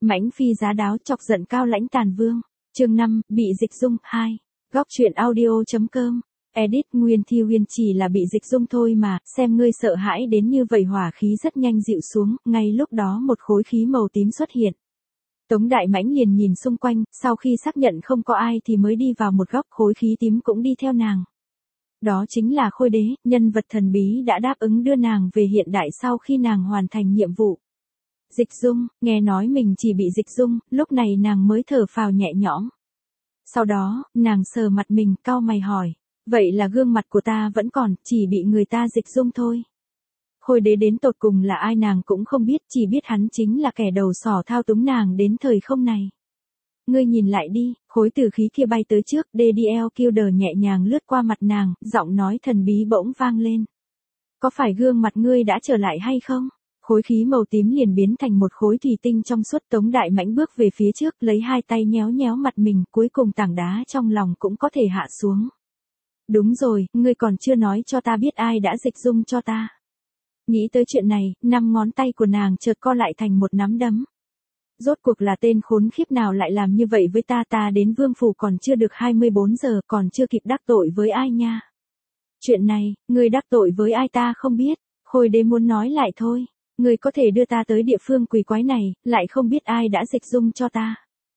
Mãnh phi giá đáo chọc giận Cao Lãnh Tàn Vương. Chương 5, bị dịch dung 2. Góc truyện audio.com. Edit Nguyên Thi Huyền chỉ là bị dịch dung thôi mà, xem ngươi sợ hãi đến như vậy. Hỏa khí rất nhanh dịu xuống, ngay lúc đó một khối khí màu tím xuất hiện. Tống Đại Mãnh liền nhìn xung quanh, sau khi xác nhận không có ai thì mới đi vào một góc, khối khí tím cũng đi theo nàng. Đó chính là Khôi Đế, nhân vật thần bí đã đáp ứng đưa nàng về hiện đại sau khi nàng hoàn thành nhiệm vụ. Dịch dung, nghe nói mình chỉ bị dịch dung, lúc này nàng mới thở phào nhẹ nhõm. Sau đó, nàng sờ mặt mình, cau mày hỏi, vậy là gương mặt của ta vẫn còn, chỉ bị người ta dịch dung thôi. Khôi Đế đến tột cùng là ai nàng cũng không biết, chỉ biết hắn chính là kẻ đầu sỏ thao túng nàng đến thời không này. Ngươi nhìn lại đi, khối tử khí kia bay tới trước, DDL Killer nhẹ nhàng lướt qua mặt nàng, giọng nói thần bí bỗng vang lên. Có phải gương mặt ngươi đã trở lại hay không? Khối khí màu tím liền biến thành một khối thủy tinh trong suốt. Tống Đại Mãnh bước về phía trước, lấy hai tay nhéo nhéo mặt mình, cuối cùng tảng đá trong lòng cũng có thể hạ xuống. Đúng rồi, ngươi còn chưa nói cho ta biết ai đã dịch dung cho ta. Nghĩ tới chuyện này, 5 ngón tay của nàng chợt co lại thành một nắm đấm. Rốt cuộc là tên khốn khiếp nào lại làm như vậy với ta? Ta đến vương phủ còn chưa được 24 giờ, còn chưa kịp đắc tội với ai nha. Chuyện này, ngươi đắc tội với ai ta không biết. Khôi Đế muốn nói lại thôi. Ngươi có thể đưa ta tới địa phương quỷ quái này, lại không biết ai đã dịch dung cho ta.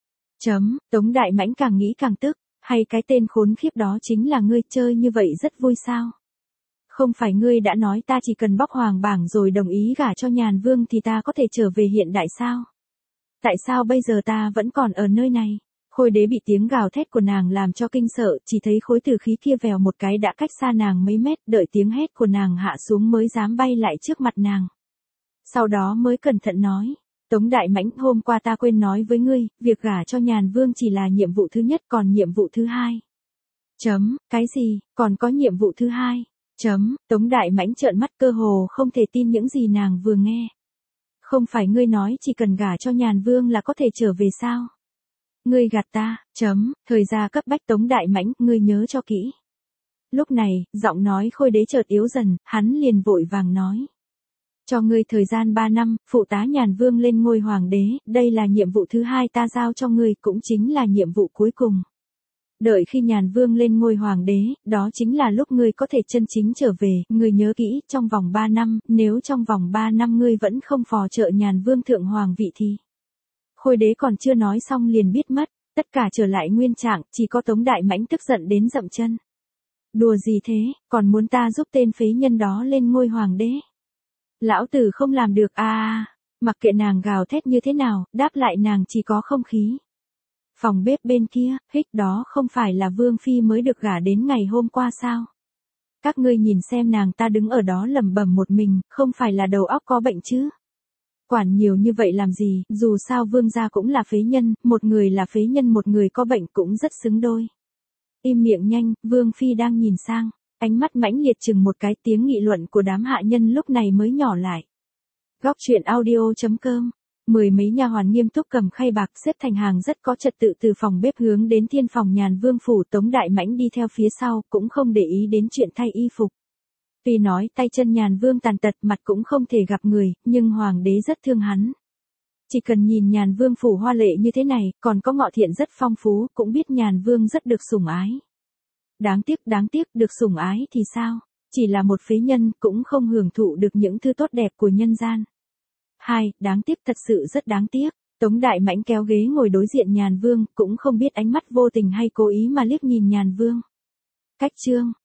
Tống Đại Mãnh càng nghĩ càng tức, hay cái tên khốn khiếp đó chính là ngươi? Chơi như vậy rất vui sao? Không phải ngươi đã nói ta chỉ cần bóc hoàng bảng rồi đồng ý gả cho Nhàn Vương thì ta có thể trở về hiện đại sao? Tại sao bây giờ ta vẫn còn ở nơi này? Khôi Đế bị tiếng gào thét của nàng làm cho kinh sợ, chỉ thấy khối tử khí kia vèo một cái đã cách xa nàng mấy mét, đợi tiếng hét của nàng hạ xuống mới dám bay lại trước mặt nàng. Sau đó mới cẩn thận nói, Tống Đại Mãnh, hôm qua ta quên nói với ngươi, việc gả cho Nhàn Vương chỉ là nhiệm vụ thứ nhất, còn nhiệm vụ thứ hai. Cái gì, còn có nhiệm vụ thứ hai? Tống Đại Mãnh trợn mắt cơ hồ không thể tin những gì nàng vừa nghe. Không phải ngươi nói chỉ cần gả cho Nhàn Vương là có thể trở về sao? Ngươi gạt ta. Thời gian cấp bách Tống Đại Mãnh, ngươi nhớ cho kỹ. Lúc này, giọng nói Khôi Đế chợt yếu dần, hắn liền vội vàng nói. Cho ngươi thời gian 3 năm, phụ tá Nhàn Vương lên ngôi hoàng đế, đây là nhiệm vụ thứ hai ta giao cho ngươi, cũng chính là nhiệm vụ cuối cùng. Đợi khi Nhàn Vương lên ngôi hoàng đế, đó chính là lúc ngươi có thể chân chính trở về, ngươi nhớ kỹ, trong vòng 3 năm, nếu trong vòng 3 năm ngươi vẫn không phò trợ Nhàn Vương thượng hoàng vị thì... Khôi Đế còn chưa nói xong liền biết mất, tất cả trở lại nguyên trạng, chỉ có Tống Đại Mãnh tức giận đến dậm chân. Đùa gì thế, còn muốn ta giúp tên phế nhân đó lên ngôi hoàng đế? Lão tử không làm được à. Mặc kệ nàng gào thét như thế nào, đáp lại nàng chỉ có không khí. Phòng bếp bên kia, hích, đó không phải là Vương Phi mới được gả đến ngày hôm qua sao? Các ngươi nhìn xem nàng ta đứng ở đó lẩm bẩm một mình, không phải là đầu óc có bệnh chứ? Quản nhiều như vậy làm gì, dù sao Vương gia cũng là phế nhân, một người là phế nhân một người có bệnh cũng rất xứng đôi. Im miệng nhanh, Vương Phi đang nhìn sang. Ánh mắt mãnh liệt chừng một cái, tiếng nghị luận của đám hạ nhân lúc này mới nhỏ lại. Góc truyện audio.com. 10 mấy nha hoàn nghiêm túc cầm khay bạc xếp thành hàng rất có trật tự từ phòng bếp hướng đến thiên phòng Nhàn Vương phủ. Tống Đại Mãnh đi theo phía sau, cũng không để ý đến chuyện thay y phục. Tuy nói tay chân Nhàn Vương tàn tật, mặt cũng không thể gặp người, nhưng hoàng đế rất thương hắn. Chỉ cần nhìn Nhàn Vương phủ hoa lệ như thế này, còn có ngọ thiện rất phong phú, cũng biết Nhàn Vương rất được sủng ái. Đáng tiếc, được sủng ái thì sao? Chỉ là một phế nhân, cũng không hưởng thụ được những thứ tốt đẹp của nhân gian. Đáng tiếc, thật sự rất đáng tiếc. Tống Đại Mãnh kéo ghế ngồi đối diện Nhàn Vương, cũng không biết ánh mắt vô tình hay cố ý mà liếc nhìn Nhàn Vương. Cách chương,